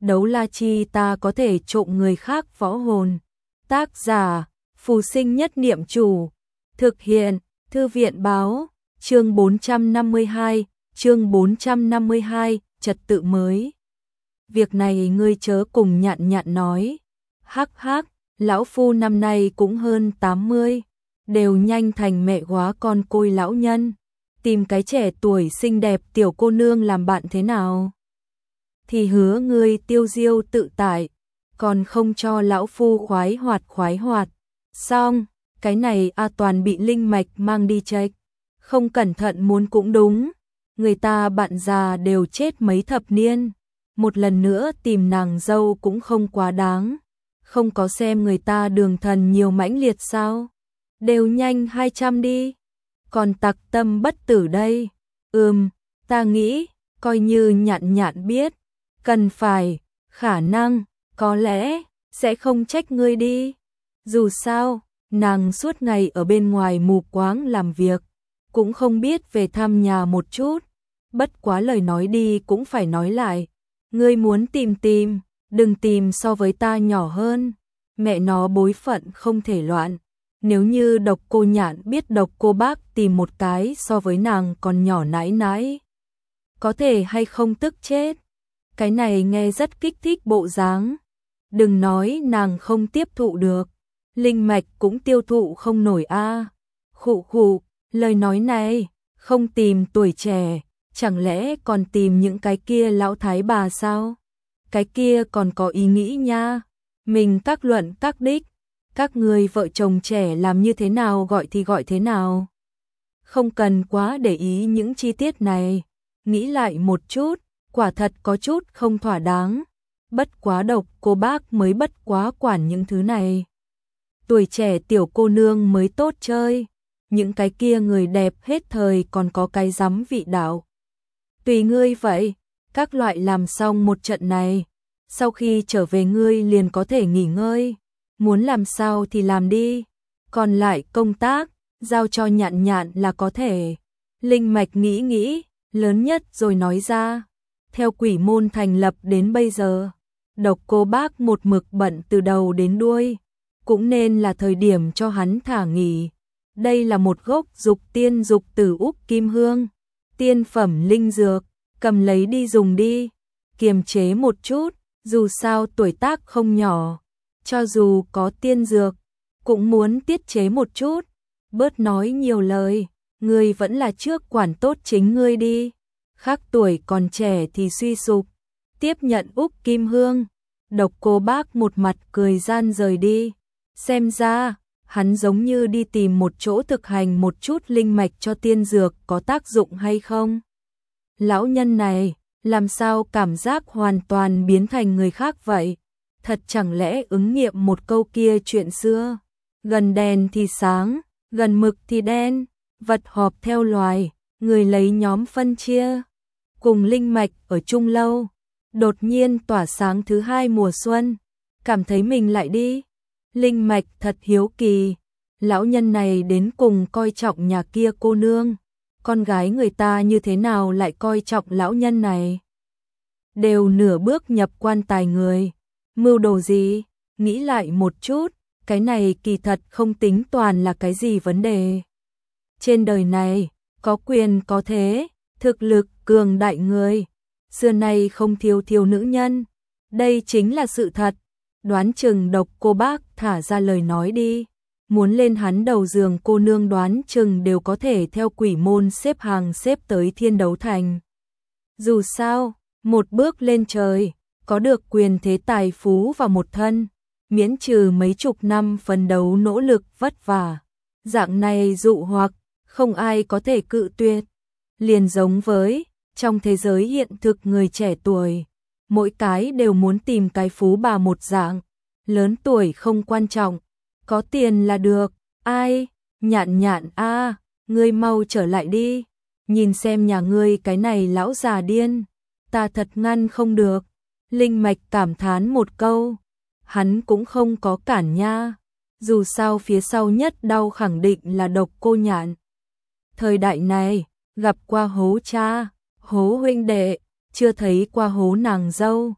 đấu la chi ta có thể trộm người khác võ hồn. Tác giả, Phù Sinh Nhất Niệm Chủ. Thực hiện, Thư viện Báo. Chương 452, trật tự mới. Việc này ngươi chớ cùng Nhạn Nhạn nói. Hắc hắc, lão phu năm nay cũng hơn 80, đều nhanh thành mẹ góa con côi lão nhân. Tìm cái trẻ tuổi xinh đẹp tiểu cô nương làm bạn thế nào? Thì hứa ngươi tiêu diêu tự tại, còn không cho lão phu khoái hoạt. Xong, cái này toàn bị linh mạch mang đi chệch. Không cẩn thận muốn cũng đúng, người ta bạn già đều chết mấy thập niên, một lần nữa tìm nàng dâu cũng không quá đáng. Không có xem người ta đường thần nhiều mãnh liệt sao? Đều nhanh 200 đi, còn tặc tâm bất tử đây. Ta nghĩ, coi như Nhạn Nhạn biết, cần phải, khả năng, có lẽ, sẽ không trách ngươi đi. Dù sao, nàng suốt ngày ở bên ngoài mù quáng làm việc, cũng không biết về thăm nhà một chút. Bất quá lời nói đi cũng phải nói lại. Ngươi muốn tìm, đừng tìm so với ta nhỏ hơn. Mẹ nó bối phận không thể loạn. Nếu như Độc Cô Nhạn biết Độc Cô Bác tìm một cái so với nàng còn nhỏ nãi, có thể hay không tức chết. Cái này nghe rất kích thích bộ dáng. Đừng nói nàng không tiếp thụ được, linh mạch cũng tiêu thụ không nổi a. Khụ, lời nói này, không tìm tuổi trẻ, chẳng lẽ còn tìm những cái kia lão thái bà sao? Cái kia còn có ý nghĩ nha. Mình các luận các đích, các người vợ chồng trẻ làm như thế nào gọi thì gọi thế nào. Không cần quá để ý những chi tiết này. Nghĩ lại một chút, quả thật có chút không thỏa đáng. Bất quá Độc Cô Bác mới bất quá quản những thứ này. Tuổi trẻ tiểu cô nương mới tốt chơi. Những cái kia người đẹp hết thời còn có cái rắm vị đạo. Tùy ngươi vậy, các loại làm xong một trận này. Sau khi trở về ngươi liền có thể nghỉ ngơi. Muốn làm sao thì làm đi. Còn lại công tác, giao cho Nhạn Nhạn là có thể. Linh mạch nghĩ, lớn nhất rồi nói ra. Theo quỷ môn thành lập đến bây giờ, Độc Cô Bác một mực bận từ đầu đến đuôi. Cũng nên là thời điểm cho hắn thả nghỉ. Đây là một gốc dục tiên dục tử úc kim hương. Tiên phẩm linh dược, cầm lấy đi dùng đi. Kiềm chế một chút, dù sao tuổi tác không nhỏ. Cho dù có tiên dược, cũng muốn tiết chế một chút. Bớt nói nhiều lời, ngươi vẫn là trước quản tốt chính ngươi đi. Khác tuổi còn trẻ thì suy sụp. Tiếp nhận úc kim hương, Độc Cô Bác một mặt cười gian rời đi. Xem ra, hắn giống như đi tìm một chỗ thực hành một chút linh mạch cho tiên dược có tác dụng hay không. Lão nhân này, làm sao cảm giác hoàn toàn biến thành người khác vậy? Thật chẳng lẽ ứng nghiệm một câu kia chuyện xưa? Gần đèn thì sáng, gần mực thì đen, vật họp theo loài, người lấy nhóm phân chia. Cùng linh mạch ở chung lâu, đột nhiên tỏa sáng thứ hai mùa xuân, cảm thấy mình lại đi. Linh mạch thật hiếu kỳ, lão nhân này đến cùng coi trọng nhà kia cô nương, con gái người ta như thế nào lại coi trọng lão nhân này. Đều nửa bước nhập quan tài người, mưu đồ gì, nghĩ lại một chút, cái này kỳ thật không tính toàn là cái gì vấn đề. Trên đời này, có quyền có thế, thực lực cường đại người, xưa nay không thiếu nữ nhân, đây chính là sự thật. Đoán chừng Độc Cô Bác thả ra lời nói đi, muốn lên hắn đầu giường cô nương đoán chừng đều có thể theo quỷ môn xếp hàng xếp tới thiên đấu thành. Dù sao, một bước lên trời, có được quyền thế tài phú vào một thân, miễn trừ mấy chục năm phấn đấu nỗ lực vất vả. Dạng này dụ hoặc, không ai có thể cự tuyệt. Liền giống với, trong thế giới hiện thực người trẻ tuổi, mỗi cái đều muốn tìm cái phú bà một dạng, lớn tuổi không quan trọng, có tiền là được. Ai, Nhạn Nhạn a, ngươi mau trở lại đi, nhìn xem nhà ngươi cái này lão già điên, ta thật ngăn không được. Linh mạch cảm thán một câu, hắn cũng không có cản nha, dù sao phía sau nhất đau khẳng định là Độc Cô Nhạn. Thời đại này, gặp qua hố cha, hố huynh đệ, chưa thấy qua hố nàng dâu.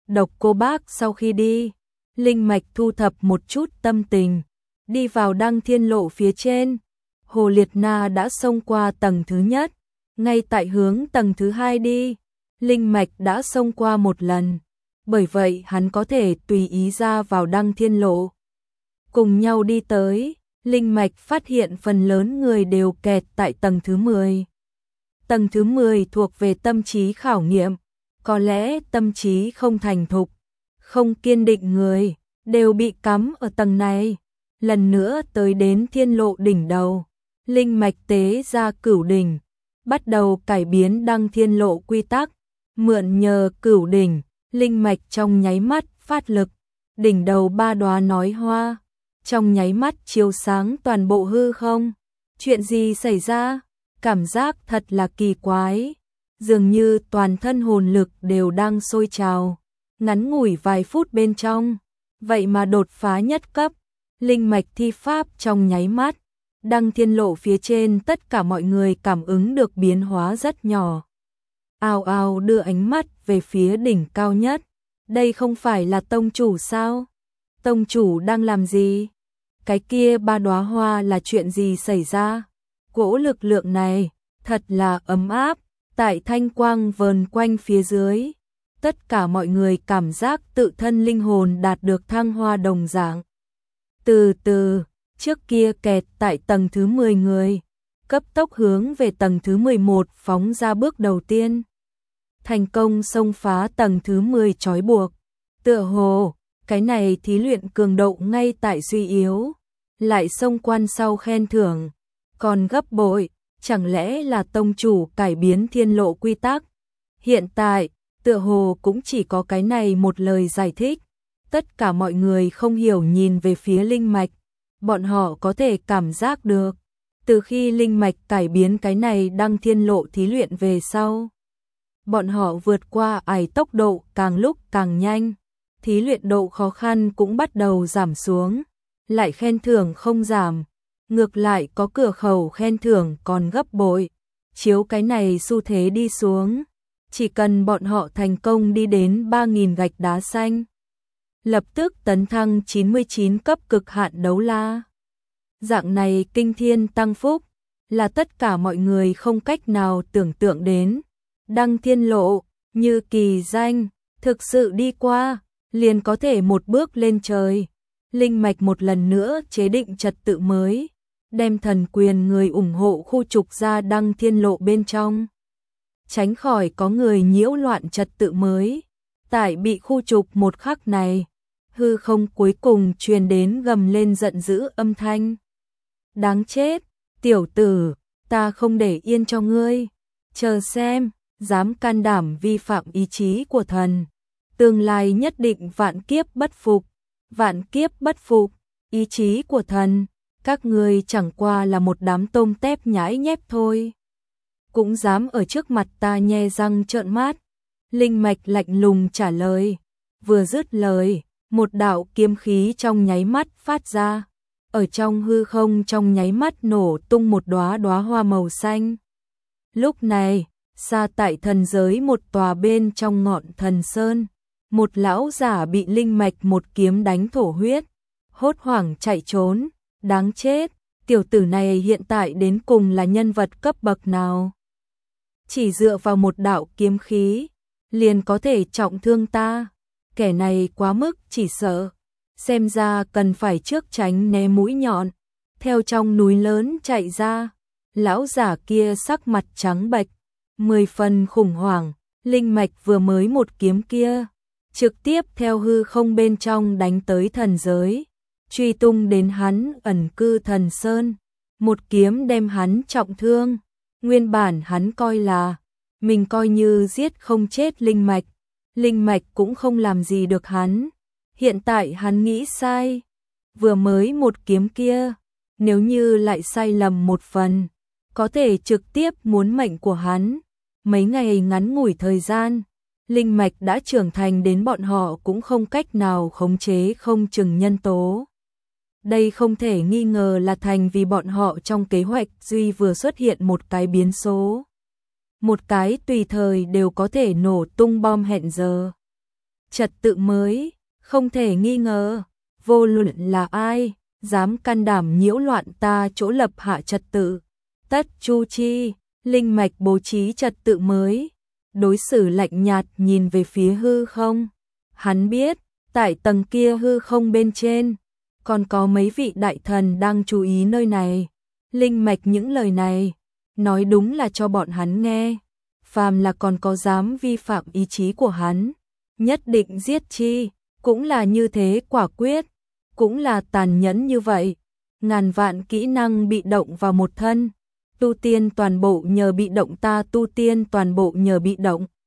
Độc Cô Bác sau khi đi, linh mạch thu thập một chút tâm tình, đi vào Đăng Thiên Lộ phía trên. Hồ Liệt Na đã xông qua tầng thứ nhất, ngay tại hướng tầng thứ hai đi, linh mạch đã xông qua một lần, bởi vậy hắn có thể tùy ý ra vào Đăng Thiên Lộ. Cùng nhau đi tới, linh mạch phát hiện phần lớn người đều kẹt tại tầng thứ 10. Tầng thứ 10 thuộc về tâm trí khảo nghiệm, có lẽ tâm trí không thành thục, không kiên định người, đều bị cắm ở tầng này. Lần nữa tới đến Thiên Lộ đỉnh đầu, linh mạch tế ra Cửu đỉnh, bắt đầu cải biến Đăng Thiên Lộ quy tắc, mượn nhờ Cửu đỉnh, linh mạch trong nháy mắt phát lực, đỉnh đầu 3 đóa nói hoa, trong nháy mắt chiếu sáng toàn bộ hư không. Chuyện gì xảy ra? Cảm giác thật là kỳ quái, dường như toàn thân hồn lực đều đang sôi trào, ngắn ngủi vài phút bên trong, vậy mà đột phá nhất cấp, linh mạch thi pháp trong nháy mắt. Đăng Thiên Lộ phía trên tất cả mọi người cảm ứng được biến hóa rất nhỏ. Ào ào đưa ánh mắt về phía đỉnh cao nhất. Đây không phải là tông chủ sao? Tông chủ đang làm gì? Cái kia 3 đóa hoa là chuyện gì xảy ra? Cỗ lực lượng này thật là ấm áp, tại thanh quang vờn quanh phía dưới. Tất cả mọi người cảm giác tự thân linh hồn đạt được thăng hoa đồng dạng. Từ từ, trước kia kẹt tại tầng thứ 10 người, cấp tốc hướng về tầng thứ 11 phóng ra bước đầu tiên. Thành công xông phá tầng thứ 10 trói buộc. Tựa hồ, cái này thí luyện cường độ ngay tại suy yếu, lại xông quan sau khen thưởng, còn gấp bội, chẳng lẽ là tông chủ cải biến Thiên Lộ quy tắc? Hiện tại, tựa hồ cũng chỉ có cái này một lời giải thích. Tất cả mọi người không hiểu nhìn về phía linh mạch, bọn họ có thể cảm giác được, từ khi linh mạch cải biến cái này Đăng Thiên Lộ thí luyện về sau, bọn họ vượt qua ải tốc độ càng lúc càng nhanh, thí luyện độ khó khăn cũng bắt đầu giảm xuống, lại khen thưởng không giảm, ngược lại có cửa khẩu khen thưởng còn gấp bội. Chiếu cái này xu thế đi xuống, chỉ cần bọn họ thành công đi đến 3.000 gạch đá xanh, lập tức tấn thăng 99 cấp cực hạn đấu la. Dạng này kinh thiên tăng phúc, là tất cả mọi người không cách nào tưởng tượng đến. Đăng Thiên Lộ, như kỳ danh, thực sự đi qua, liền có thể một bước lên trời. Linh mạch một lần nữa chế định trật tự mới, đem thần quyền người ủng hộ khu trục ra Đăng Thiên Lộ bên trong. Tránh khỏi có người nhiễu loạn trật tự mới. Tại bị khu trục một khắc này, hư không cuối cùng truyền đến gầm lên giận dữ âm thanh. Đáng chết, tiểu tử, ta không để yên cho ngươi. Chờ xem, dám can đảm vi phạm ý chí của thần. Tương lai nhất định vạn kiếp bất phục. Vạn kiếp bất phục, ý chí của thần, các ngươi chẳng qua là một đám tôm tép nhãi nhép thôi. Cũng dám ở trước mặt ta nhe răng trợn mắt. Linh mạch lạnh lùng trả lời. Vừa dứt lời, một đạo kiếm khí trong nháy mắt phát ra. Ở trong hư không trong nháy mắt nổ tung một đóa đóa hoa màu xanh. Lúc này, xa tại thần giới một tòa bên trong ngọn thần sơn, một lão giả bị linh mạch một kiếm đánh thổ huyết, hốt hoảng chạy trốn. Đáng chết, tiểu tử này hiện tại đến cùng là nhân vật cấp bậc nào? Chỉ dựa vào một đạo kiếm khí, liền có thể trọng thương ta. Kẻ này quá mức chỉ sợ, xem ra cần phải trước tránh né mũi nhọn. Theo trong núi lớn chạy ra, lão giả kia sắc mặt trắng bệch, 10 phần khủng hoảng. Linh mạch vừa mới một kiếm kia, trực tiếp theo hư không bên trong đánh tới thần giới, truy tung đến hắn ẩn cư thần sơn, một kiếm đem hắn trọng thương. Nguyên bản hắn coi là mình coi như giết không chết linh mạch cũng không làm gì được hắn. Hiện tại hắn nghĩ sai, vừa mới một kiếm kia, nếu như lại sai lầm một phần, có thể trực tiếp muốn mệnh của hắn. Mấy ngày ngắn ngủi thời gian, linh mạch đã trưởng thành đến bọn họ cũng không cách nào khống chế không chừng nhân tố. Đây không thể nghi ngờ là thành vì bọn họ trong kế hoạch duy vừa xuất hiện một cái biến số. Một cái tùy thời đều có thể nổ tung bom hẹn giờ. trật tự mới, không thể nghi ngờ, vô luận là ai, dám can đảm nhiễu loạn ta chỗ lập hạ trật tự, tất chu chi, linh mạch bố trí trật tự mới. Đối xử lạnh nhạt nhìn về phía hư không. Hắn biết, tại tầng kia hư không bên trên, còn có mấy vị đại thần đang chú ý nơi này. Linh mạch những lời này, nói đúng là cho bọn hắn nghe. Phàm là còn có dám vi phạm ý chí của hắn, nhất định giết chi, cũng là như thế quả quyết, cũng là tàn nhẫn như vậy. Ngàn vạn kỹ năng bị động vào một thân, tu tiên toàn bộ nhờ bị động ta tu tiên toàn bộ nhờ bị động.